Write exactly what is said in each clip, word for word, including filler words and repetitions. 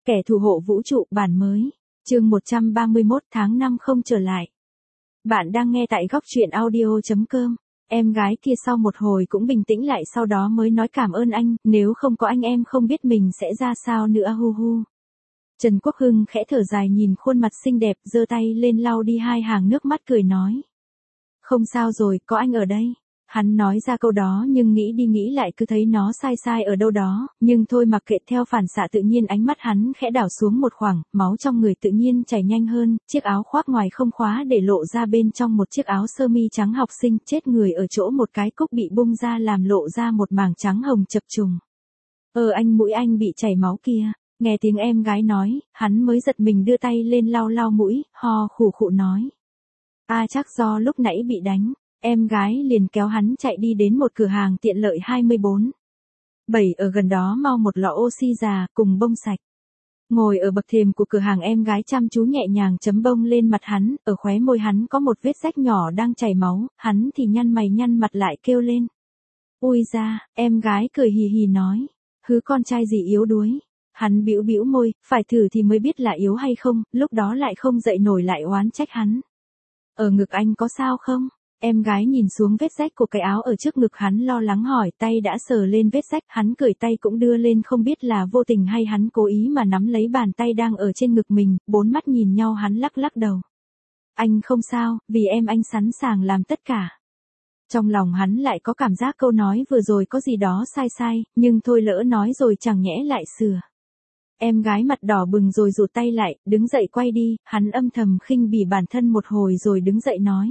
Kẻ thù hộ vũ trụ bản mới. Chương một trăm ba mươi mốt tháng năm không trở lại. Bạn đang nghe tại góc truyện audio chấm com. Em gái kia sau một hồi cũng bình tĩnh lại, sau đó mới nói cảm ơn anh, nếu không có anh em không biết mình sẽ ra sao nữa hu hu. Trần Quốc Hưng khẽ thở dài nhìn khuôn mặt xinh đẹp, giơ tay lên lau đi hai hàng nước mắt cười nói. Không sao rồi, có anh ở đây. Hắn nói ra câu đó nhưng nghĩ đi nghĩ lại cứ thấy nó sai sai ở đâu đó, nhưng thôi mặc kệ, theo phản xạ tự nhiên ánh mắt hắn khẽ đảo xuống một khoảng, máu trong người tự nhiên chảy nhanh hơn, chiếc áo khoác ngoài không khóa để lộ ra bên trong một chiếc áo sơ mi trắng học sinh, chết người ở chỗ một cái cúc bị bung ra làm lộ ra một mảng trắng hồng chập trùng. Ờ anh, mũi anh bị chảy máu kia. Nghe tiếng em gái nói, hắn mới giật mình đưa tay lên lau lau mũi, ho khủ khụ nói. À chắc do lúc nãy bị đánh. Em gái liền kéo hắn chạy đi đến một cửa hàng tiện lợi hai mươi bốn bảy ở gần đó mau một lọ oxy già cùng bông sạch. Ngồi ở bậc thềm của cửa hàng, em gái chăm chú nhẹ nhàng chấm bông lên mặt hắn, ở khóe môi hắn có một vết rách nhỏ đang chảy máu, hắn thì nhăn mày nhăn mặt lại kêu lên. Ui da, em gái cười hì hì nói, hứ con trai gì yếu đuối. Hắn bĩu bĩu môi, phải thử thì mới biết là yếu hay không, lúc đó lại không dậy nổi lại oán trách hắn. Ở ngực anh có sao không? Em gái nhìn xuống vết rách của cái áo ở trước ngực hắn lo lắng hỏi, tay đã sờ lên vết rách, hắn cười tay cũng đưa lên, không biết là vô tình hay hắn cố ý mà nắm lấy bàn tay đang ở trên ngực mình, bốn mắt nhìn nhau hắn lắc lắc đầu. Anh không sao, vì em anh sẵn sàng làm tất cả. Trong lòng hắn lại có cảm giác câu nói vừa rồi có gì đó sai sai, nhưng thôi lỡ nói rồi chẳng nhẽ lại sửa. Em gái mặt đỏ bừng rồi rụt tay lại, đứng dậy quay đi, hắn âm thầm khinh bỉ bản thân một hồi rồi đứng dậy nói.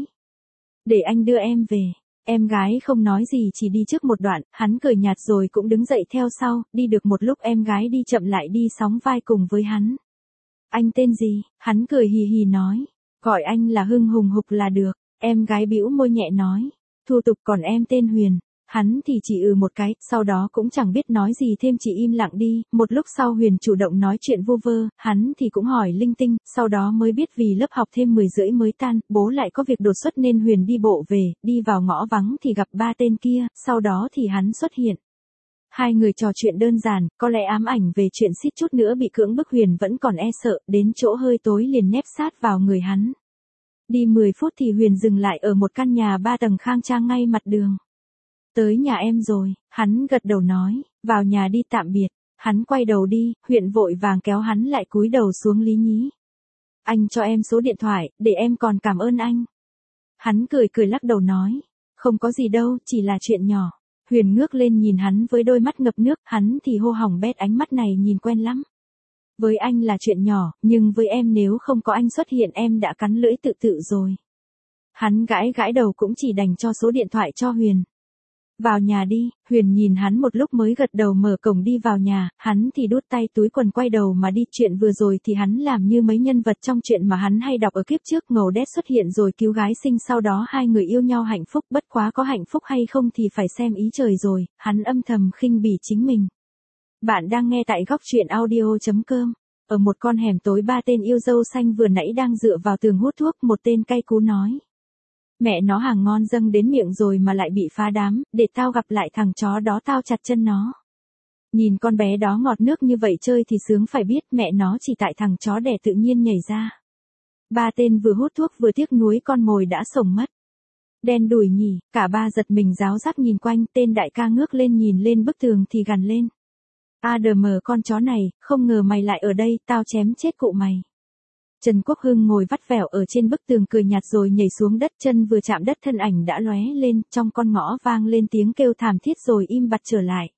Để anh đưa em về. Em gái không nói gì, chỉ đi trước một đoạn, hắn cười nhạt rồi cũng đứng dậy theo sau, đi được một lúc em gái đi chậm lại đi sóng vai cùng với hắn. Anh tên gì? Hắn cười hì hì nói. Gọi anh là Hưng Hùng Hục là được. Em gái bĩu môi nhẹ nói. Thủ tục, còn em tên Huyền. Hắn thì chỉ ừ một cái, sau đó cũng chẳng biết nói gì thêm, chỉ im lặng đi, một lúc sau Huyền chủ động nói chuyện vu vơ, hắn thì cũng hỏi linh tinh, sau đó mới biết vì lớp học thêm mười rưỡi mới tan, bố lại có việc đột xuất nên Huyền đi bộ về, đi vào ngõ vắng thì gặp ba tên kia, sau đó thì hắn xuất hiện. Hai người trò chuyện đơn giản, có lẽ ám ảnh về chuyện suýt chút nữa bị cưỡng bức, Huyền vẫn còn e sợ, đến chỗ hơi tối liền nép sát vào người hắn. Đi mười phút thì Huyền dừng lại ở một căn nhà ba tầng khang trang ngay mặt đường. Tới nhà em rồi, hắn gật đầu nói, vào nhà đi, tạm biệt. Hắn quay đầu đi, Huyền vội vàng kéo hắn lại cúi đầu xuống lý nhí. Anh cho em số điện thoại, để em còn cảm ơn anh. Hắn cười cười lắc đầu nói, không có gì đâu, chỉ là chuyện nhỏ. Huyền ngước lên nhìn hắn với đôi mắt ngập nước, hắn thì hô hỏng bét, ánh mắt này nhìn quen lắm. Với anh là chuyện nhỏ, nhưng với em nếu không có anh xuất hiện em đã cắn lưỡi tự tự rồi. Hắn gãi gãi đầu cũng chỉ đành cho số điện thoại cho Huyền. Vào nhà đi, Huyền nhìn hắn một lúc mới gật đầu mở cổng đi vào nhà, hắn thì đút tay túi quần quay đầu mà đi, chuyện vừa rồi thì hắn làm như mấy nhân vật trong chuyện mà hắn hay đọc ở kiếp trước, ngầu đét xuất hiện rồi cứu gái sinh, sau đó hai người yêu nhau hạnh phúc, bất quá có hạnh phúc hay không thì phải xem ý trời rồi, hắn âm thầm khinh bỉ chính mình. Bạn đang nghe tại góc truyện audio chấm com. Ở một con hẻm tối, ba tên yêu dâu xanh vừa nãy đang dựa vào tường hút thuốc, một tên cay cú nói. Mẹ nó, hàng ngon dâng đến miệng rồi mà lại bị phá đám, để tao gặp lại thằng chó đó tao chặt chân nó. Nhìn con bé đó ngọt nước như vậy chơi thì sướng phải biết, mẹ nó chỉ tại thằng chó đẻ tự nhiên nhảy ra. Ba tên vừa hút thuốc vừa tiếc nuối con mồi đã sổng mất. Đen đủi nhỉ, cả ba giật mình ráo rác nhìn quanh, tên đại ca ngước lên nhìn lên bức tường thì gằn lên. A đờ mờ con chó này, không ngờ mày lại ở đây, tao chém chết cụ mày. Trần Quốc Hưng ngồi vắt vẻo ở trên bức tường cười nhạt rồi nhảy xuống đất, chân vừa chạm đất thân ảnh đã lóe lên, trong con ngõ vang lên tiếng kêu thảm thiết rồi im bặt trở lại.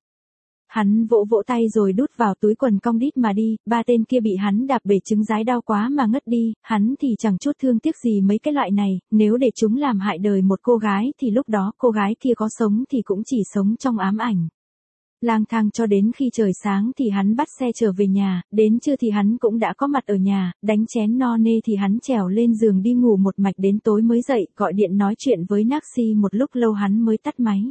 Hắn vỗ vỗ tay rồi đút vào túi quần cong đít mà đi, ba tên kia bị hắn đạp bể trứng rái đau quá mà ngất đi, hắn thì chẳng chút thương tiếc gì mấy cái loại này, nếu để chúng làm hại đời một cô gái thì lúc đó cô gái kia có sống thì cũng chỉ sống trong ám ảnh. Lang thang cho đến khi trời sáng thì hắn bắt xe trở về nhà, đến trưa thì hắn cũng đã có mặt ở nhà, đánh chén no nê thì hắn trèo lên giường đi ngủ một mạch đến tối mới dậy, gọi điện nói chuyện với Naxi một lúc lâu hắn mới tắt máy.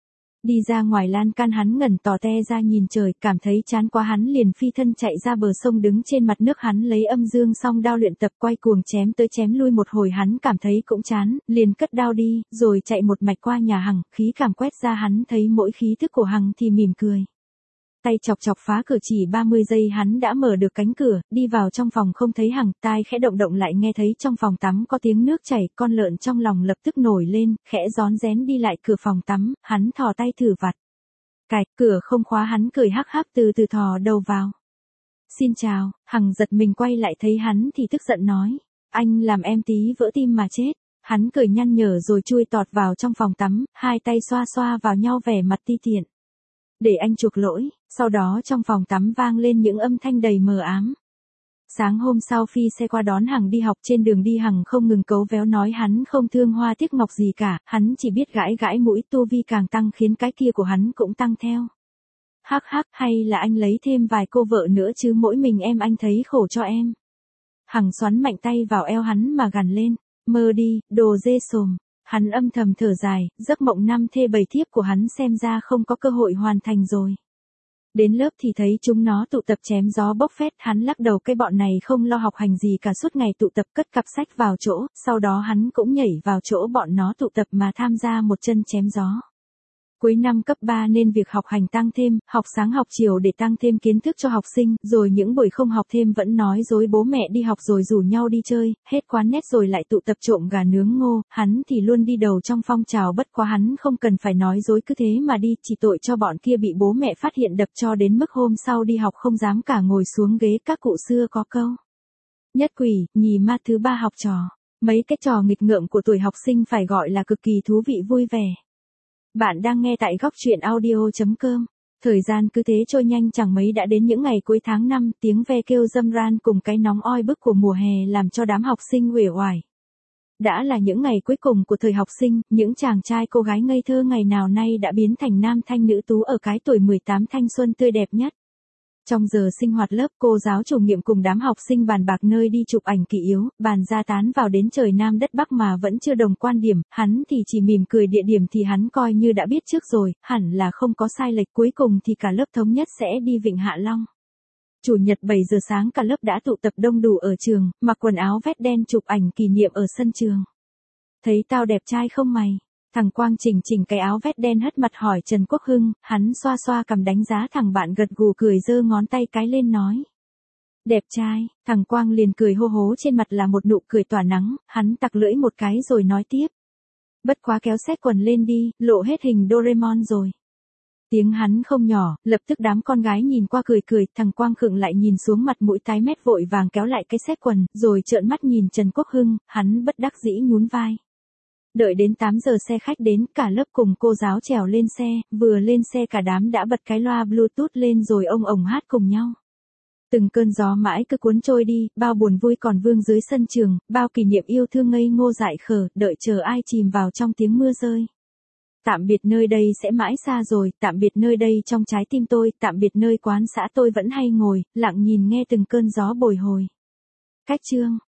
Đi ra ngoài lan can hắn ngẩn tò te ra nhìn trời, cảm thấy chán quá hắn liền phi thân chạy ra bờ sông, đứng trên mặt nước hắn lấy âm dương song đao luyện tập, quay cuồng chém tới chém lui một hồi hắn cảm thấy cũng chán, liền cất đao đi, rồi chạy một mạch qua nhà Hằng, khí cảm quét ra hắn thấy mỗi khí thức của Hằng thì mỉm cười. Tay chọc chọc phá cửa chỉ ba mươi giây hắn đã mở được cánh cửa, đi vào trong phòng không thấy Hằng, tai khẽ động động lại nghe thấy trong phòng tắm có tiếng nước chảy, con lợn trong lòng lập tức nổi lên, khẽ rón rén đi lại cửa phòng tắm, hắn thò tay thử vặt. Cài, cửa không khóa hắn cười hắc hắc từ từ thò đầu vào. Xin chào, Hằng giật mình quay lại thấy hắn thì tức giận nói. Anh làm em tí vỡ tim mà chết. Hắn cười nhăn nhở rồi chui tọt vào trong phòng tắm, hai tay xoa xoa vào nhau vẻ mặt ti tiện. Để anh chuộc lỗi, sau đó trong phòng tắm vang lên những âm thanh đầy mờ ám. Sáng hôm sau Phi xe qua đón Hằng đi học, trên đường đi Hằng không ngừng cấu véo nói hắn không thương hoa tiếc ngọc gì cả, hắn chỉ biết gãi gãi mũi, tu vi càng tăng khiến cái kia của hắn cũng tăng theo. Hắc hắc, hay là anh lấy thêm vài cô vợ nữa chứ mỗi mình em anh thấy khổ cho em. Hằng xoắn mạnh tay vào eo hắn mà gằn lên, mơ đi, đồ dê sồm. Hắn âm thầm thở dài, giấc mộng năm thê bảy thiếp của hắn xem ra không có cơ hội hoàn thành rồi. Đến lớp thì thấy chúng nó tụ tập chém gió bốc phét, hắn lắc đầu cái bọn này không lo học hành gì cả, suốt ngày tụ tập cất cặp sách vào chỗ, sau đó hắn cũng nhảy vào chỗ bọn nó tụ tập mà tham gia một chân chém gió. Cuối năm cấp ba nên việc học hành tăng thêm, học sáng học chiều để tăng thêm kiến thức cho học sinh, rồi những buổi không học thêm vẫn nói dối bố mẹ đi học rồi rủ nhau đi chơi, hết quán nét rồi lại tụ tập trộm gà nướng ngô, hắn thì luôn đi đầu trong phong trào, bất quá hắn không cần phải nói dối cứ thế mà đi, chỉ tội cho bọn kia bị bố mẹ phát hiện đập cho đến mức hôm sau đi học không dám cả ngồi xuống ghế, các cụ xưa có câu. Nhất quỷ, nhì ma, thứ ba học trò. Mấy cái trò nghịch ngợm của tuổi học sinh phải gọi là cực kỳ thú vị vui vẻ. Bạn đang nghe tại góc truyện audio chấm com. Thời gian cứ thế trôi nhanh chẳng mấy đã đến những ngày cuối tháng năm, tiếng ve kêu râm ran cùng cái nóng oi bức của mùa hè làm cho đám học sinh uể oải. Đã là những ngày cuối cùng của thời học sinh, những chàng trai cô gái ngây thơ ngày nào nay đã biến thành nam thanh nữ tú ở cái tuổi mười tám thanh xuân tươi đẹp nhất. Trong giờ sinh hoạt lớp, cô giáo chủ nhiệm cùng đám học sinh bàn bạc nơi đi chụp ảnh kỷ yếu, bàn ra tán vào đến trời Nam đất Bắc mà vẫn chưa đồng quan điểm, hắn thì chỉ mỉm cười, địa điểm thì hắn coi như đã biết trước rồi, hẳn là không có sai lệch, cuối cùng thì cả lớp thống nhất sẽ đi Vịnh Hạ Long. Chủ nhật bảy giờ sáng cả lớp đã tụ tập đông đủ ở trường, mặc quần áo vest đen chụp ảnh kỷ niệm ở sân trường. Thấy tao đẹp trai không mày? Thằng Quang chỉnh chỉnh cái áo vest đen hất mặt hỏi Trần Quốc Hưng, hắn xoa xoa cằm đánh giá thằng bạn gật gù cười giơ ngón tay cái lên nói. Đẹp trai, thằng Quang liền cười hô hố, trên mặt là một nụ cười tỏa nắng, hắn tặc lưỡi một cái rồi nói tiếp. Bất quá kéo xét quần lên đi, lộ hết hình Doraemon rồi. Tiếng hắn không nhỏ, lập tức đám con gái nhìn qua cười cười, thằng Quang khựng lại nhìn xuống, mặt mũi tái mét vội vàng kéo lại cái xét quần, rồi trợn mắt nhìn Trần Quốc Hưng, hắn bất đắc dĩ nhún vai. Đợi đến tám giờ xe khách đến, cả lớp cùng cô giáo trèo lên xe, vừa lên xe cả đám đã bật cái loa Bluetooth lên rồi ông ổng hát cùng nhau. Từng cơn gió mãi cứ cuốn trôi đi, bao buồn vui còn vương dưới sân trường, bao kỷ niệm yêu thương ngây ngô dại khờ, đợi chờ ai chìm vào trong tiếng mưa rơi. Tạm biệt nơi đây sẽ mãi xa rồi, tạm biệt nơi đây trong trái tim tôi, tạm biệt nơi quán xã tôi vẫn hay ngồi, lặng nhìn nghe từng cơn gió bồi hồi. Cách chương